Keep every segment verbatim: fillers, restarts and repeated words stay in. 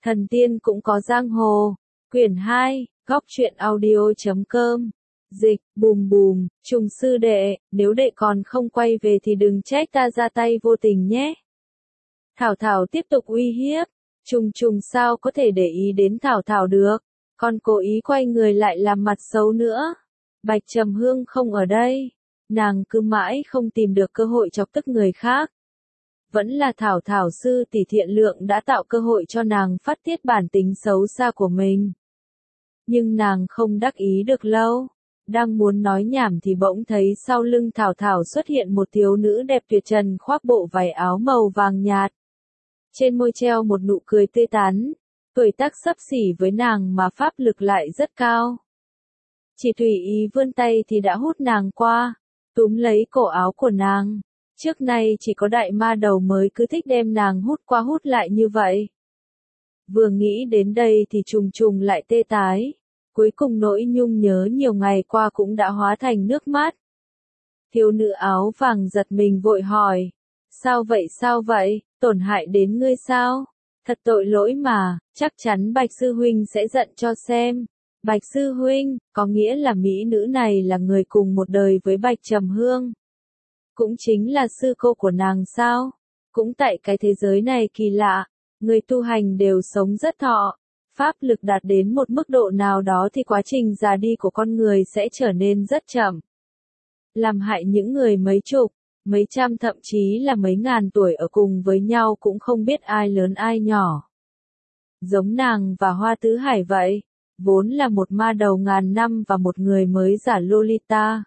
Thần tiên cũng có giang hồ. Quyển hai, góc truyện audio chấm com. Dịch, bùm bùm, Trùng sư đệ, nếu đệ còn không quay về thì đừng trách ta ra tay vô tình nhé. Thảo Thảo tiếp tục uy hiếp. Trùng Trùng sao có thể để ý đến Thảo Thảo được, còn cố ý quay người lại làm mặt xấu nữa. Bạch Trầm Hương không ở đây, nàng cứ mãi không tìm được cơ hội chọc tức người khác. Vẫn là Thảo Thảo sư tỷ thiện lượng đã tạo cơ hội cho nàng phát tiết bản tính xấu xa của mình. Nhưng nàng không đắc ý được lâu, đang muốn nói nhảm thì bỗng thấy sau lưng Thảo Thảo xuất hiện một thiếu nữ đẹp tuyệt trần khoác bộ váy áo màu vàng nhạt. Trên môi treo một nụ cười tươi tắn, tuổi tác xấp xỉ với nàng mà pháp lực lại rất cao. Chỉ tùy ý vươn tay thì đã hút nàng qua, túm lấy cổ áo của nàng. Trước nay chỉ có đại ma đầu mới cứ thích đem nàng hút qua hút lại như vậy. Vừa nghĩ đến đây thì Trùng Trùng lại tê tái. Cuối cùng nỗi nhung nhớ nhiều ngày qua cũng đã hóa thành nước mắt. Thiếu nữ áo vàng giật mình vội hỏi. Sao vậy sao vậy, tổn hại đến ngươi sao? Thật tội lỗi mà, chắc chắn Bạch Sư Huynh sẽ giận cho xem. Bạch Sư Huynh, có nghĩa là mỹ nữ này là người cùng một đời với Bạch Trầm Hương. Cũng chính là sư cô của nàng sao? Cũng tại cái thế giới này kỳ lạ, người tu hành đều sống rất thọ. Pháp lực đạt đến một mức độ nào đó thì quá trình già đi của con người sẽ trở nên rất chậm. Làm hại những người mấy chục, mấy trăm thậm chí là mấy ngàn tuổi ở cùng với nhau cũng không biết ai lớn ai nhỏ. Giống nàng và Hoa Tứ Hải vậy, vốn là một ma đầu ngàn năm và một người mới giả Lolita.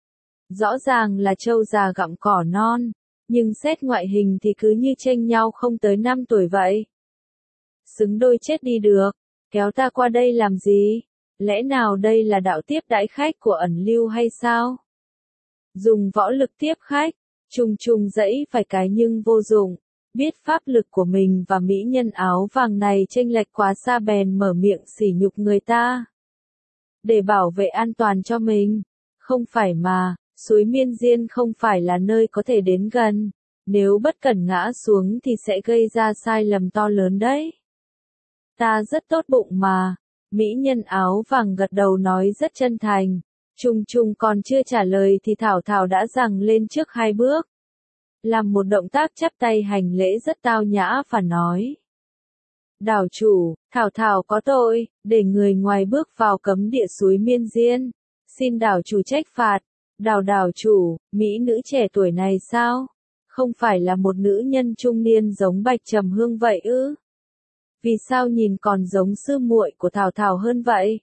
Rõ ràng là trâu già gặm cỏ non, nhưng xét ngoại hình thì cứ như chênh nhau không tới năm tuổi vậy. Xứng đôi chết đi được, kéo ta qua đây làm gì? Lẽ nào đây là đạo tiếp đãi khách của ẩn lưu hay sao? Dùng võ lực tiếp khách, Trùng Trùng dẫy phải cái nhưng vô dụng, biết pháp lực của mình và mỹ nhân áo vàng này chênh lệch quá xa bèn mở miệng sỉ nhục người ta. Để bảo vệ an toàn cho mình, không phải mà, suối Miên Diên không phải là nơi có thể đến gần, nếu bất cẩn ngã xuống thì sẽ gây ra sai lầm to lớn đấy. Ta rất tốt bụng mà, mỹ nhân áo vàng gật đầu nói rất chân thành. Trùng Trùng còn chưa trả lời thì Thảo Thảo đã giằng lên trước hai bước. Làm một động tác chắp tay hành lễ rất tao nhã và nói. Đảo chủ, Thảo Thảo có tội, để người ngoài bước vào cấm địa suối Miên Diên. Xin đảo chủ trách phạt. Đảo đảo chủ, mỹ nữ trẻ tuổi này sao? Không phải là một nữ nhân trung niên giống Bạch Trầm Hương vậy ư? Vì sao nhìn còn giống sư muội của Thảo Thảo hơn vậy?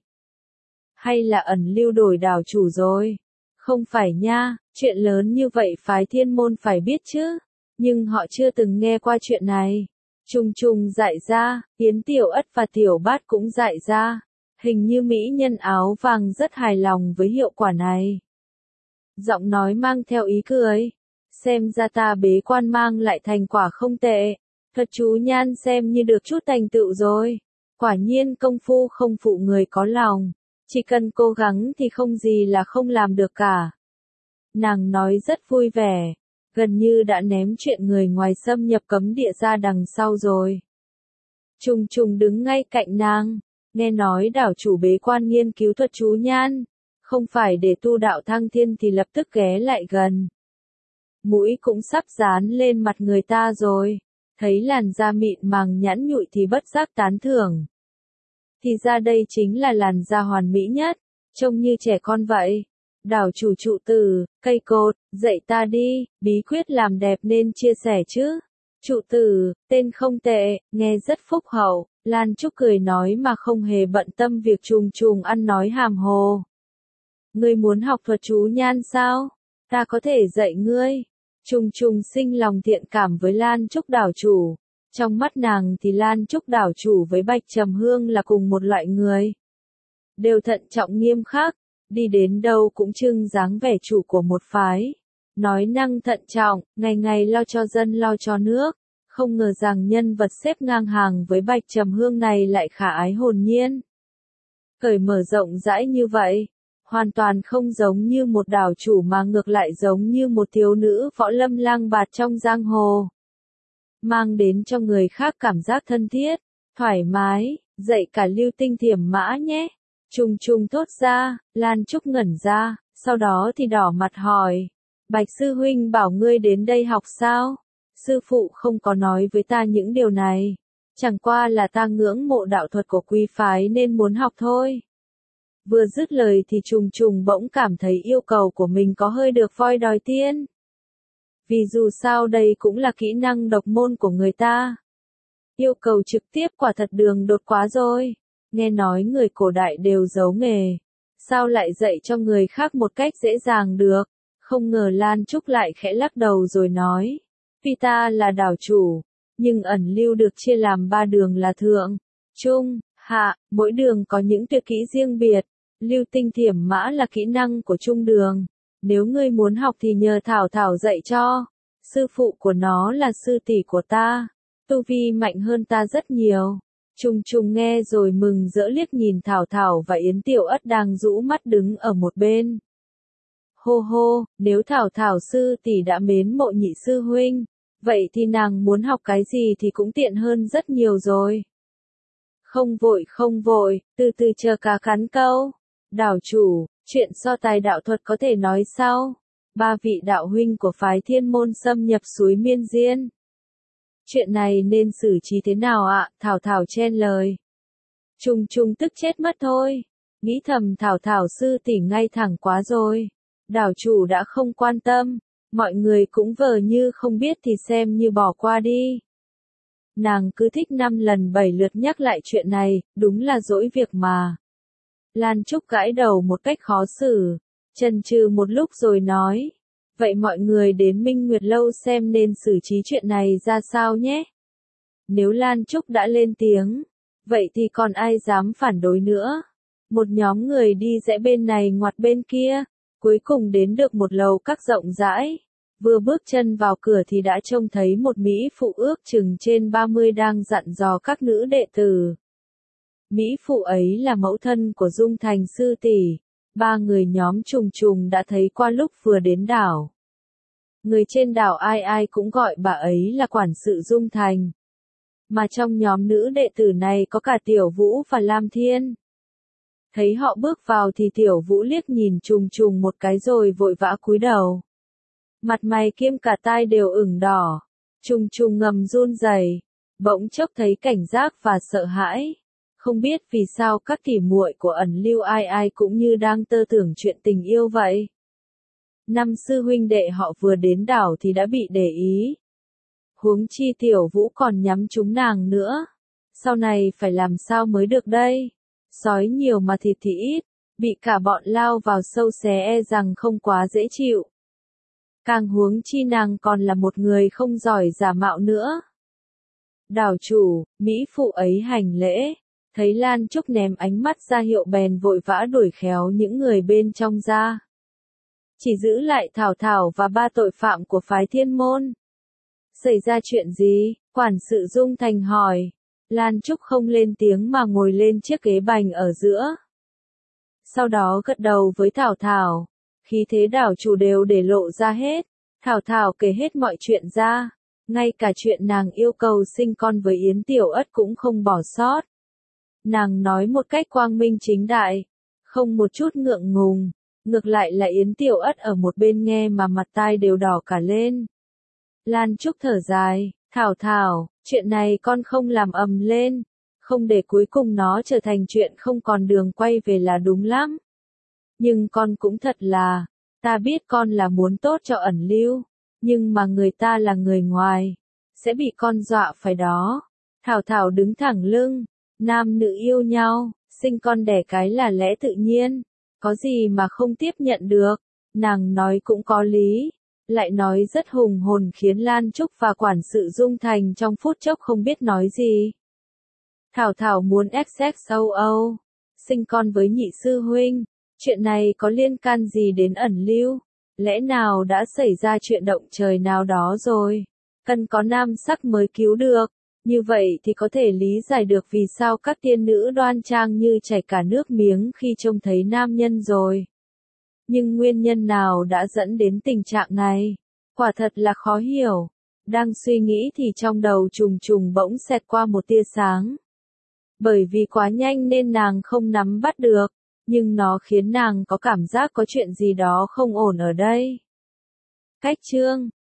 Hay là ẩn lưu đổi đảo chủ rồi? Không phải nha, chuyện lớn như vậy phái Thiên Môn phải biết chứ. Nhưng họ chưa từng nghe qua chuyện này. Trùng Trùng dạy ra, Yến Tiểu Ất và Tiểu Bát cũng dạy ra. Hình như mỹ nhân áo vàng rất hài lòng với hiệu quả này. Giọng nói mang theo ý cười. Xem ra ta bế quan mang lại thành quả không tệ. Thật chú nhan xem như được chút thành tựu rồi. Quả nhiên công phu không phụ người có lòng. Chỉ cần cố gắng thì không gì là không làm được cả. Nàng nói rất vui vẻ. Gần như đã ném chuyện người ngoài xâm nhập cấm địa ra đằng sau rồi. Trùng Trùng đứng ngay cạnh nàng. Nghe nói đảo chủ bế quan nghiên cứu thuật chú nhan. Không phải để tu đạo thăng thiên thì lập tức ghé lại gần. Mũi cũng sắp dán lên mặt người ta rồi. Thấy làn da mịn màng nhẵn nhụi thì bất giác tán thưởng. Thì ra đây chính là làn da hoàn mỹ nhất, trông như trẻ con vậy. Đảo chủ trụ tử, cây cột, dạy ta đi, bí quyết làm đẹp nên chia sẻ chứ. Trụ tử, tên không tệ, nghe rất phúc hậu, Lan Trúc cười nói mà không hề bận tâm việc Trùng Trùng ăn nói hàm hồ. Ngươi muốn học thuật chú nhan sao? Ta có thể dạy ngươi. Trùng Trùng sinh lòng thiện cảm với Lan Trúc đảo chủ. Trong mắt nàng thì Lan Trúc đảo chủ với Bạch Trầm Hương là cùng một loại người. Đều thận trọng nghiêm khắc, đi đến đâu cũng trưng dáng vẻ chủ của một phái. Nói năng thận trọng, ngày ngày lo cho dân lo cho nước. Không ngờ rằng nhân vật xếp ngang hàng với Bạch Trầm Hương này lại khả ái hồn nhiên. Cởi mở rộng rãi như vậy. Hoàn toàn không giống như một đảo chủ mà ngược lại giống như một thiếu nữ võ lâm lang bạt trong giang hồ. Mang đến cho người khác cảm giác thân thiết, Thoải mái, dạy cả Lưu Tinh Thiểm Mã nhé. Trùng trùng thốt ra, Lan Trúc ngẩn ra, sau đó thì đỏ mặt hỏi. Bạch sư huynh bảo ngươi đến đây học sao? Sư phụ không có nói với ta những điều này. Chẳng qua là ta ngưỡng mộ đạo thuật của quý phái nên muốn học thôi. Vừa dứt lời thì trùng trùng bỗng cảm thấy yêu cầu của mình có hơi được voi đòi tiên. Vì dù sao đây cũng là kỹ năng độc môn của người ta. Yêu cầu trực tiếp quả thật đường đột quá rồi. Nghe nói người cổ đại đều giấu nghề. Sao lại dạy cho người khác một cách dễ dàng được? Không ngờ Lan Trúc lại khẽ lắc đầu rồi nói. Vì ta là đảo chủ. Nhưng ẩn lưu được chia làm ba đường là thượng, trung, hạ, mỗi đường có những tuyệt kỹ riêng biệt. Lưu Tinh Thiểm Mã là kỹ năng của trung đường. Nếu ngươi muốn học thì nhờ Thảo Thảo dạy cho. Sư phụ của nó là sư tỷ của ta. Tu vi mạnh hơn ta rất nhiều. Trùng trùng nghe rồi mừng rỡ liếc nhìn Thảo Thảo và Yến Tiểu Ất đang rũ mắt đứng ở một bên. Hô hô, nếu Thảo Thảo sư tỷ đã mến mộ nhị sư huynh, vậy thì nàng muốn học cái gì thì cũng tiện hơn rất nhiều rồi. Không vội không vội, từ từ chờ cá cắn câu. Đảo chủ, chuyện so tài đạo thuật có thể nói sau. Ba vị đạo huynh của phái Thiên Môn xâm nhập suối Miên Diên. Chuyện này nên xử trí thế nào ạ? Thảo Thảo chen lời. Trùng trùng tức chết mất thôi. Nghĩ thầm Thảo Thảo sư tỷ ngay thẳng quá rồi. Đảo chủ đã không quan tâm. Mọi người cũng vờ như không biết thì xem như bỏ qua đi. Nàng cứ thích năm lần bảy lượt nhắc lại chuyện này, đúng là dỗi việc mà. Lan Trúc gãi đầu một cách khó xử, chần chừ một lúc rồi nói. Vậy mọi người đến Minh Nguyệt Lâu xem nên xử trí chuyện này ra sao nhé. Nếu Lan Trúc đã lên tiếng, vậy thì còn ai dám phản đối nữa. Một nhóm người đi rẽ bên này ngoặt bên kia, cuối cùng đến được một lầu các rộng rãi. Vừa bước chân vào cửa thì đã trông thấy một Mỹ phụ ước chừng trên ba mươi đang dặn dò các nữ đệ tử. Mỹ phụ ấy là mẫu thân của Dung Thành sư tỷ. Ba người nhóm trùng trùng đã thấy qua lúc vừa đến đảo. Người trên đảo ai ai cũng gọi bà ấy là quản sự Dung Thành. Mà trong nhóm nữ đệ tử này có cả Tiểu Vũ và Lam Thiên. Thấy họ bước vào thì Tiểu Vũ liếc nhìn trùng trùng một cái rồi vội vã cúi đầu. Mặt mày kiêm cả tai đều ửng đỏ. Trùng trùng ngầm run rẩy, bỗng chốc thấy cảnh giác và sợ hãi. Không biết vì sao các tỉ muội của ẩn lưu ai ai cũng như đang tơ tưởng chuyện tình yêu vậy. Năm sư huynh đệ họ vừa đến đảo thì đã bị để ý. Huống chi Tiểu Vũ còn nhắm trúng nàng nữa. Sau này phải làm sao mới được đây? Sói nhiều mà thịt thì ít, bị cả bọn lao vào sâu xé e rằng không quá dễ chịu. Càng huống chi nàng còn là một người không giỏi giả mạo nữa. Đảo chủ, Mỹ phụ ấy hành lễ. Thấy Lan Trúc ném ánh mắt ra hiệu bèn vội vã đuổi khéo những người bên trong ra. Chỉ giữ lại Thảo Thảo và ba tội phạm của phái Thiên Môn. Xảy ra chuyện gì? Quản sự Dung Thành hỏi. Lan Trúc không lên tiếng mà ngồi lên chiếc ghế bành ở giữa. Sau đó gật đầu với Thảo Thảo. Khí thế đảo chủ đều để lộ ra hết. Thảo Thảo kể hết mọi chuyện ra. Ngay cả chuyện nàng yêu cầu sinh con với Yến Tiểu Ất cũng không bỏ sót. Nàng nói một cách quang minh chính đại. Không một chút ngượng ngùng. Ngược lại là Yến Tiểu Ất ở một bên nghe mà mặt tai đều đỏ cả lên. Lan Trúc thở dài. Thảo Thảo, chuyện này con không làm ầm lên. Không để cuối cùng nó trở thành chuyện không còn đường quay về là đúng lắm. Nhưng con cũng thật là, ta biết con là muốn tốt cho ẩn lưu, nhưng mà người ta là người ngoài, sẽ bị con dọa phải đó. Thảo Thảo đứng thẳng lưng, nam nữ yêu nhau, sinh con đẻ cái là lẽ tự nhiên, có gì mà không tiếp nhận được, nàng nói cũng có lý, lại nói rất hùng hồn khiến Lan Trúc và quản sự Dung Thành trong phút chốc không biết nói gì. Thảo Thảo muốn ích xê o o, sinh con với nhị sư huynh. Chuyện này có liên can gì đến ẩn lưu? Lẽ nào đã xảy ra chuyện động trời nào đó rồi? Cần có nam sắc mới cứu được. Như vậy thì có thể lý giải được vì sao các tiên nữ đoan trang như chảy cả nước miếng khi trông thấy nam nhân rồi. Nhưng nguyên nhân nào đã dẫn đến tình trạng này? Quả thật là khó hiểu. Đang suy nghĩ thì trong đầu trùng trùng bỗng xẹt qua một tia sáng. Bởi vì quá nhanh nên nàng không nắm bắt được, nhưng nó khiến nàng có cảm giác có chuyện gì đó không ổn ở đây. Cách chương